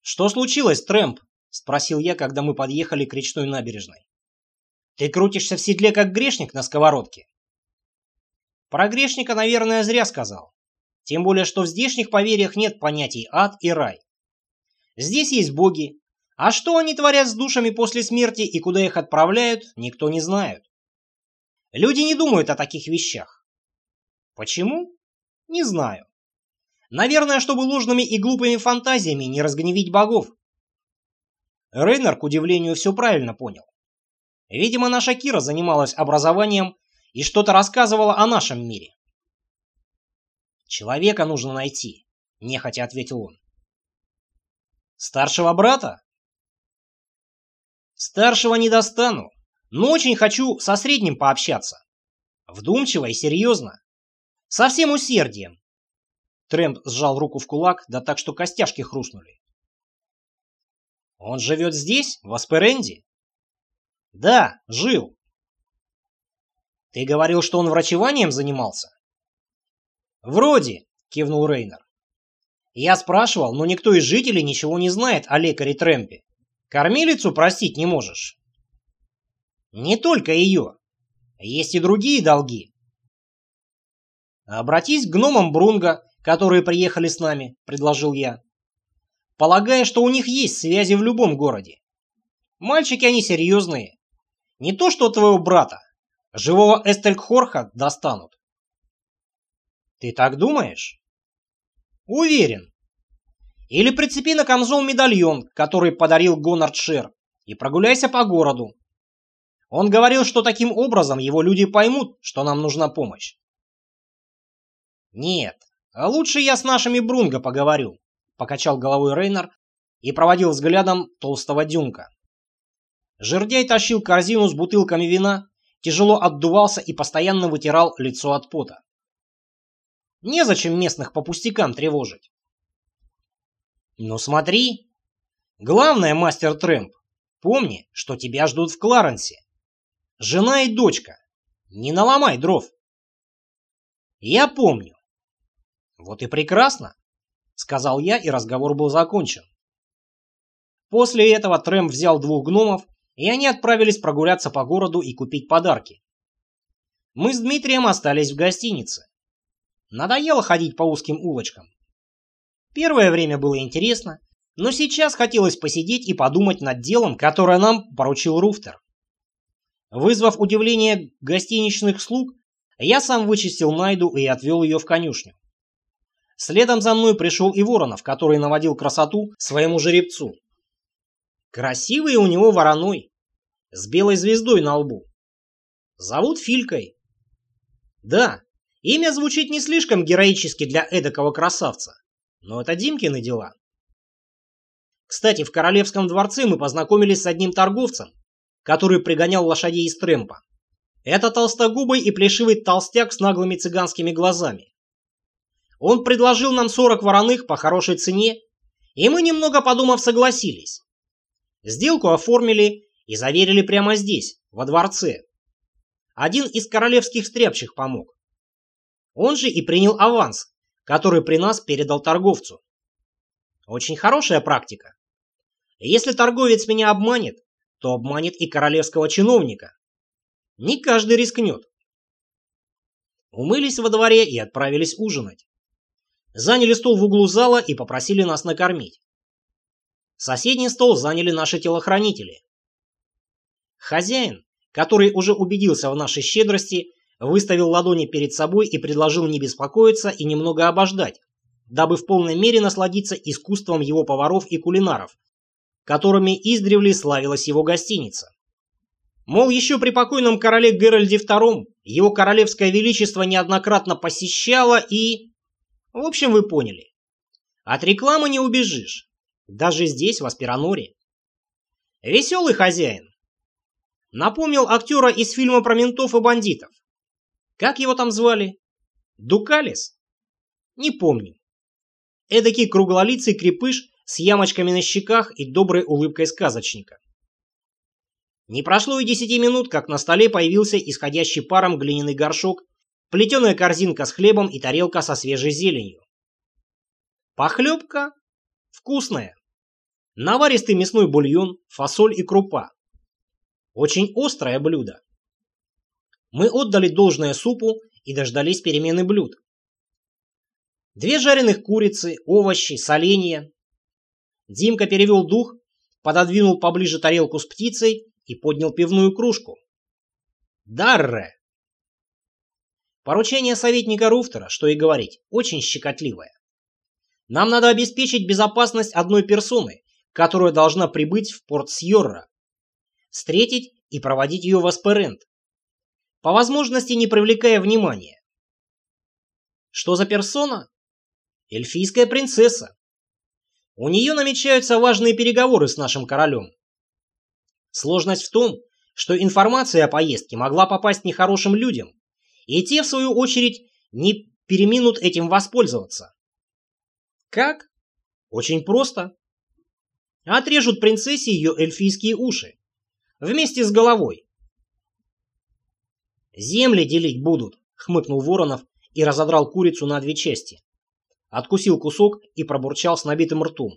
«Что случилось, Трэмп?» — спросил я, когда мы подъехали к речной набережной. «Ты крутишься в седле, как грешник на сковородке?» «Про грешника, наверное, зря сказал. Тем более, что в здешних поверьях нет понятий ад и рай. Здесь есть боги, а что они творят с душами после смерти и куда их отправляют, никто не знает. Люди не думают о таких вещах. Почему? Не знаю. Наверное, чтобы ложными и глупыми фантазиями не разгневить богов». Рейнер, к удивлению, все правильно понял. Видимо, наша Кира занималась образованием и что-то рассказывала о нашем мире. «Человека нужно найти», — нехотя ответил он. «Старшего брата?» «Старшего не достану, но очень хочу со средним пообщаться. Вдумчиво и серьезно. Со всем усердием». Трэмп сжал руку в кулак, да так, что костяшки хрустнули. «Он живет здесь, в Асперенде?» «Да, жил». «Ты говорил, что он врачеванием занимался?» «Вроде», — кивнул Рейнер. «Я спрашивал, но никто из жителей ничего не знает о лекаре Трэмпе. Кормилицу простить не можешь?» «Не только ее. Есть и другие долги». «Обратись к гномам Брунга, которые приехали с нами», — предложил я. «Полагаю, что у них есть связи в любом городе. Мальчики они серьезные. Не то что твоего брата. Живого Эстельхорха достанут». «Ты так думаешь?» «Уверен. Или прицепи на камзол медальон, который подарил Гонард Шер, и прогуляйся по городу. Он говорил, что таким образом его люди поймут, что нам нужна помощь». «Нет, а лучше я с нашими Брунго поговорю», — покачал головой Рейнер и проводил взглядом толстого Дюнка. Жердяй тащил корзину с бутылками вина, тяжело отдувался и постоянно вытирал лицо от пота. Незачем местных по пустякам тревожить. «Ну смотри. Главное, мастер Трэмп, помни, что тебя ждут в Кларенсе. Жена и дочка. Не наломай дров». «Я помню». «Вот и прекрасно», — сказал я, и разговор был закончен. После этого Трэмп взял двух гномов, и они отправились прогуляться по городу и купить подарки. Мы с Дмитрием остались в гостинице. Надоело ходить по узким улочкам. Первое время было интересно, но сейчас хотелось посидеть и подумать над делом, которое нам поручил Руфтер. Вызвав удивление гостиничных слуг, я сам вычистил Найду и отвел ее в конюшню. Следом за мной пришел и Воронов, который наводил красоту своему жеребцу. Красивый у него вороной, с белой звездой на лбу. Зовут Филькой. Да, имя звучит не слишком героически для эдакого красавца, но это Димкины дела. Кстати, в королевском дворце мы познакомились с одним торговцем, который пригонял лошадей из Трэмпа. Это толстогубый и плешивый толстяк с наглыми цыганскими глазами. Он предложил нам 40 вороных по хорошей цене, и мы, немного подумав, согласились. Сделку оформили и заверили прямо здесь, во дворце. Один из королевских стряпчих помог. Он же и принял аванс, который при нас передал торговцу. Очень хорошая практика. Если торговец меня обманет, то обманет и королевского чиновника. Не каждый рискнет. Умылись во дворе и отправились ужинать. Заняли стол в углу зала и попросили нас накормить. Соседний стол заняли наши телохранители. Хозяин, который уже убедился в нашей щедрости, выставил ладони перед собой и предложил не беспокоиться и немного обождать, дабы в полной мере насладиться искусством его поваров и кулинаров, которыми издревле славилась его гостиница. Мол, еще при покойном короле Геральде II его королевское величество неоднократно посещало и... В общем, вы поняли. От рекламы не убежишь. Даже здесь, в Аспироноре. Веселый хозяин. Напомнил актера из фильма про ментов и бандитов. Как его там звали? Дукалис? Не помню. Эдакий круглолицый крепыш с ямочками на щеках и доброй улыбкой сказочника. Не прошло и 10 минут, как на столе появился исходящий паром глиняный горшок, плетеная корзинка с хлебом и тарелка со свежей зеленью. Похлебка вкусная. Наваристый мясной бульон, фасоль и крупа. Очень острое блюдо. Мы отдали должное супу и дождались перемены блюд. 2 жареных курицы, овощи, соленья. Димка перевел дух, пододвинул поближе тарелку с птицей и поднял пивную кружку. Дарре! Поручение советника Руфтера, что и говорить, очень щекотливое. Нам надо обеспечить безопасность одной персоны, которая должна прибыть в порт Сьорра, встретить и проводить ее в Эсперент, по возможности не привлекая внимания. Что за персона? Эльфийская принцесса. У нее намечаются важные переговоры с нашим королем. Сложность в том, что информация о поездке могла попасть нехорошим людям, и те, в свою очередь, не переминут этим воспользоваться. Как? Очень просто. Отрежут принцессе ее эльфийские уши. Вместе с головой. «Земли делить будут», — хмыкнул Воронов и разодрал курицу на 2 части. Откусил кусок и пробурчал с набитым ртом.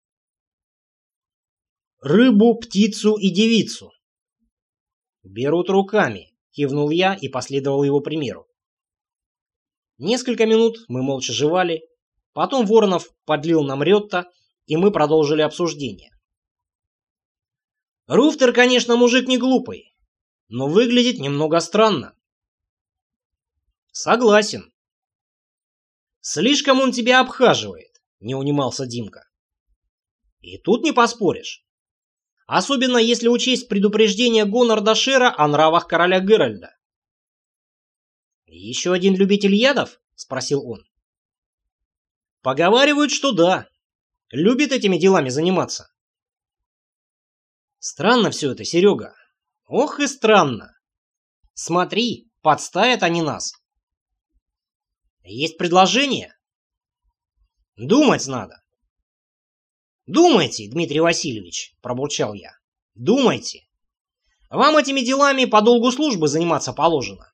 «Рыбу, птицу и девицу». «Берут руками», — кивнул я и последовал его примеру. Несколько минут мы молча жевали, потом Воронов подлил нам рётта, и мы продолжили обсуждение. Руфтер, конечно, мужик не глупый, но выглядит немного странно. Согласен. Слишком он тебя обхаживает, не унимался Димка. И тут не поспоришь. Особенно если учесть предупреждение Гонорда Шера о нравах короля Геральда. «Еще один любитель ядов?» — спросил он. «Поговаривают, что да. Любит этими делами заниматься». «Странно все это, Серега. Ох и странно. Смотри, подставят они нас». «Есть предложение?» «Думать надо». «Думайте, Дмитрий Васильевич», — пробурчал я. «Думайте. Вам этими делами по долгу службы заниматься положено».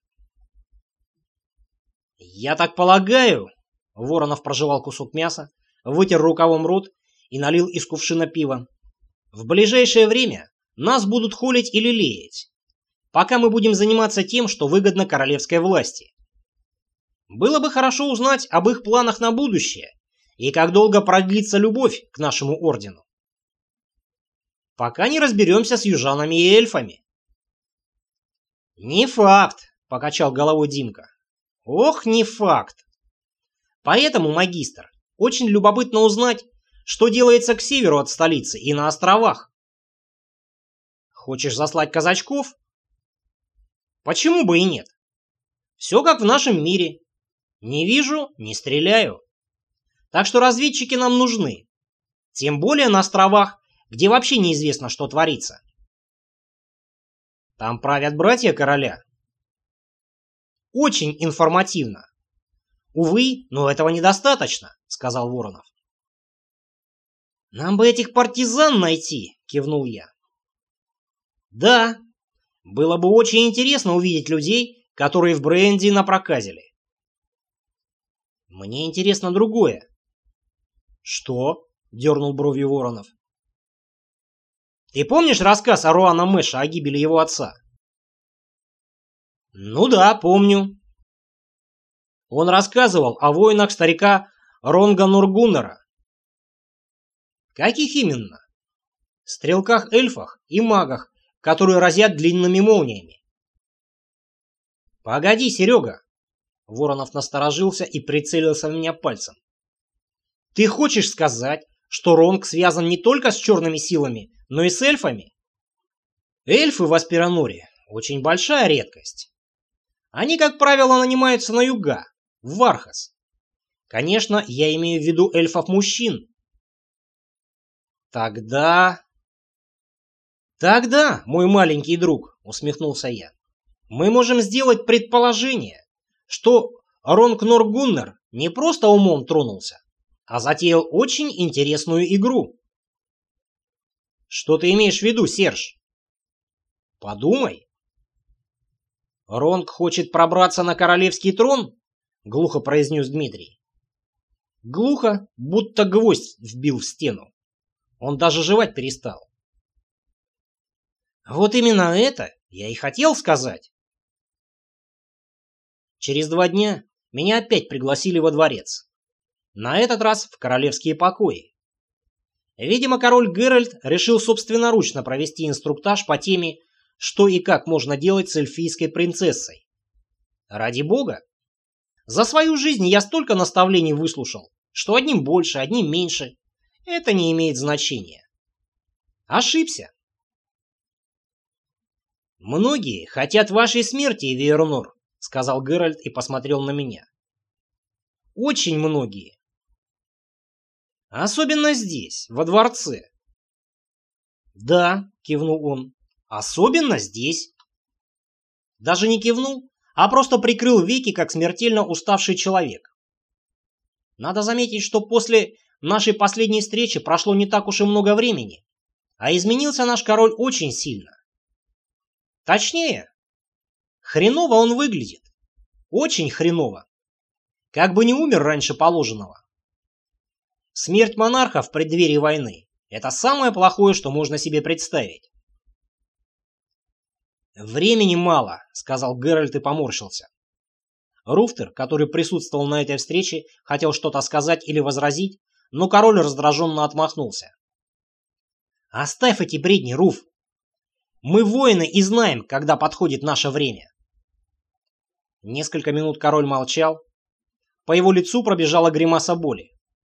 «Я так полагаю», — Воронов прожевал кусок мяса, вытер рукавом рот и налил из кувшина пива. «В ближайшее время нас будут холить или лелеять, пока мы будем заниматься тем, что выгодно королевской власти. Было бы хорошо узнать об их планах на будущее и как долго продлится любовь к нашему ордену. Пока не разберемся с южанами и эльфами». «Не факт», — покачал головой Димка. «Ох, не факт. Поэтому, магистр, очень любопытно узнать, что делается к северу от столицы и на островах. Хочешь заслать казачков? Почему бы и нет? Все как в нашем мире. Не вижу, не стреляю. Так что разведчики нам нужны. Тем более на островах, где вообще неизвестно, что творится. Там правят братья короля. Очень информативно. Увы, но этого недостаточно, сказал Воронов. Нам бы этих партизан найти, кивнул я. Да, было бы очень интересно увидеть людей, которые в Бренди напроказили. Мне интересно другое. Что? Дернул бровью Воронов. Ты помнишь рассказ о Руана Мэша о гибели его отца? Ну да, помню. Он рассказывал о войнах старика Ронга Нургуннера. Каких именно? Стрелках-эльфах и магах, которые разят длинными молниями. Погоди, Серега. Воронов насторожился и прицелился в меня пальцем. Ты хочешь сказать, что Ронг связан не только с черными силами, но и с эльфами? Эльфы в Аспирануре очень большая редкость. Они, как правило, нанимаются на юга, в Вархас. Конечно, я имею в виду эльфов-мужчин. Тогда, мой маленький друг, усмехнулся я, мы можем сделать предположение, что Ронг Норгуннер не просто умом тронулся, а затеял очень интересную игру. Что ты имеешь в виду, Серж? Подумай. Ронг хочет пробраться на королевский трон? Глухо произнес Дмитрий. Глухо, будто гвоздь вбил в стену. Он даже жевать перестал. Вот именно это я и хотел сказать. Через 2 дня меня опять пригласили во дворец. На этот раз в королевские покои. Видимо, король Геральт решил собственноручно провести инструктаж по теме, что и как можно делать с эльфийской принцессой. Ради бога! За свою жизнь я столько наставлений выслушал, что одним больше, одним меньше. Это не имеет значения. Ошибся. «Многие хотят вашей смерти, Виернор», — сказал Геральт и посмотрел на меня. «Очень многие. Особенно здесь, во дворце». «Да», — кивнул он, — «особенно здесь». Даже не кивнул, а просто прикрыл веки, как смертельно уставший человек. Надо заметить, что после нашей последней встречи прошло не так уж и много времени, а изменился наш король очень сильно. Точнее, хреново он выглядит. Очень хреново. Как бы не умер раньше положенного. Смерть монарха в преддверии войны — это самое плохое, что можно себе представить. «Времени мало», — сказал Геральт и поморщился. Руфтер, который присутствовал на этой встрече, хотел что-то сказать или возразить, но король раздраженно отмахнулся. «Оставь эти бредни, Руф. Мы воины и знаем, когда подходит наше время». Несколько минут король молчал. По его лицу пробежала гримаса боли.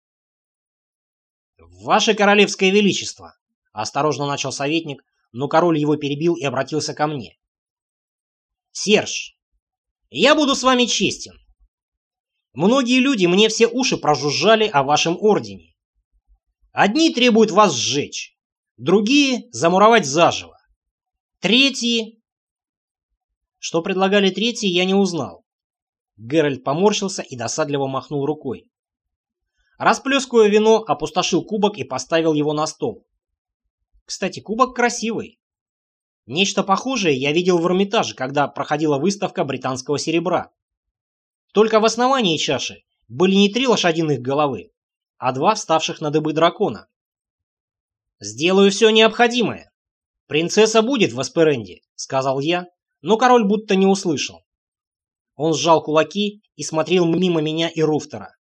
«Ваше королевское величество», — осторожно начал советник, но король его перебил и обратился ко мне. «Серж, я буду с вами честен. Многие люди мне все уши прожужжали о вашем ордене. Одни требуют вас сжечь, другие — замуровать заживо. Третьи...» Что предлагали третьи, я не узнал. Геральт поморщился и досадливо махнул рукой. Расплескивая вино, опустошил кубок и поставил его на стол. Кстати, кубок красивый. Нечто похожее я видел в Эрмитаже, когда проходила выставка британского серебра. Только в основании чаши были не 3 лошадиных головы, а 2 вставших на дыбы дракона. «Сделаю все необходимое. Принцесса будет в Эсперенде», — сказал я, но король будто не услышал. Он сжал кулаки и смотрел мимо меня и Руфтера.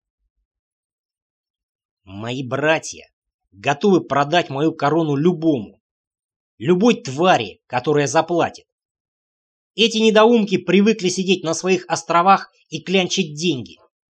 «Мои братья готовы продать мою корону любому. Любой твари, которая заплатит. Эти недоумки привыкли сидеть на своих островах и клянчить деньги».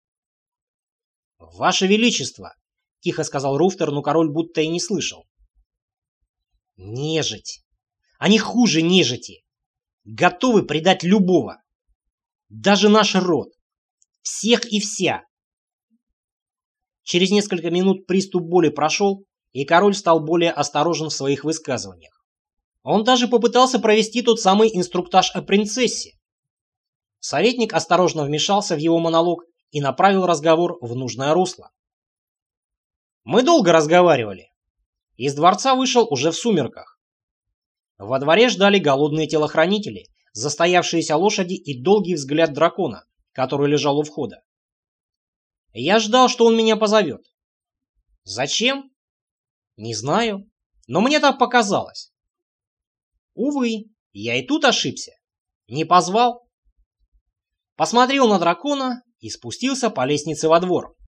«Ваше Величество», — тихо сказал Руфтер, но король будто и не слышал. «Нежить. Они хуже нежити. Готовы предать любого. Даже наш род. Всех и вся». Через несколько минут приступ боли прошел, и король стал более осторожен в своих высказываниях. Он даже попытался провести тот самый инструктаж о принцессе. Советник осторожно вмешался в его монолог и направил разговор в нужное русло. Мы долго разговаривали. Из дворца вышел уже в сумерках. Во дворе ждали голодные телохранители, застоявшиеся лошади и долгий взгляд дракона, который лежал у входа. Я ждал, что он меня позовет. Зачем? Не знаю, но мне так показалось. Увы, я и тут ошибся. Не позвал. Посмотрел на дракона и спустился по лестнице во двор.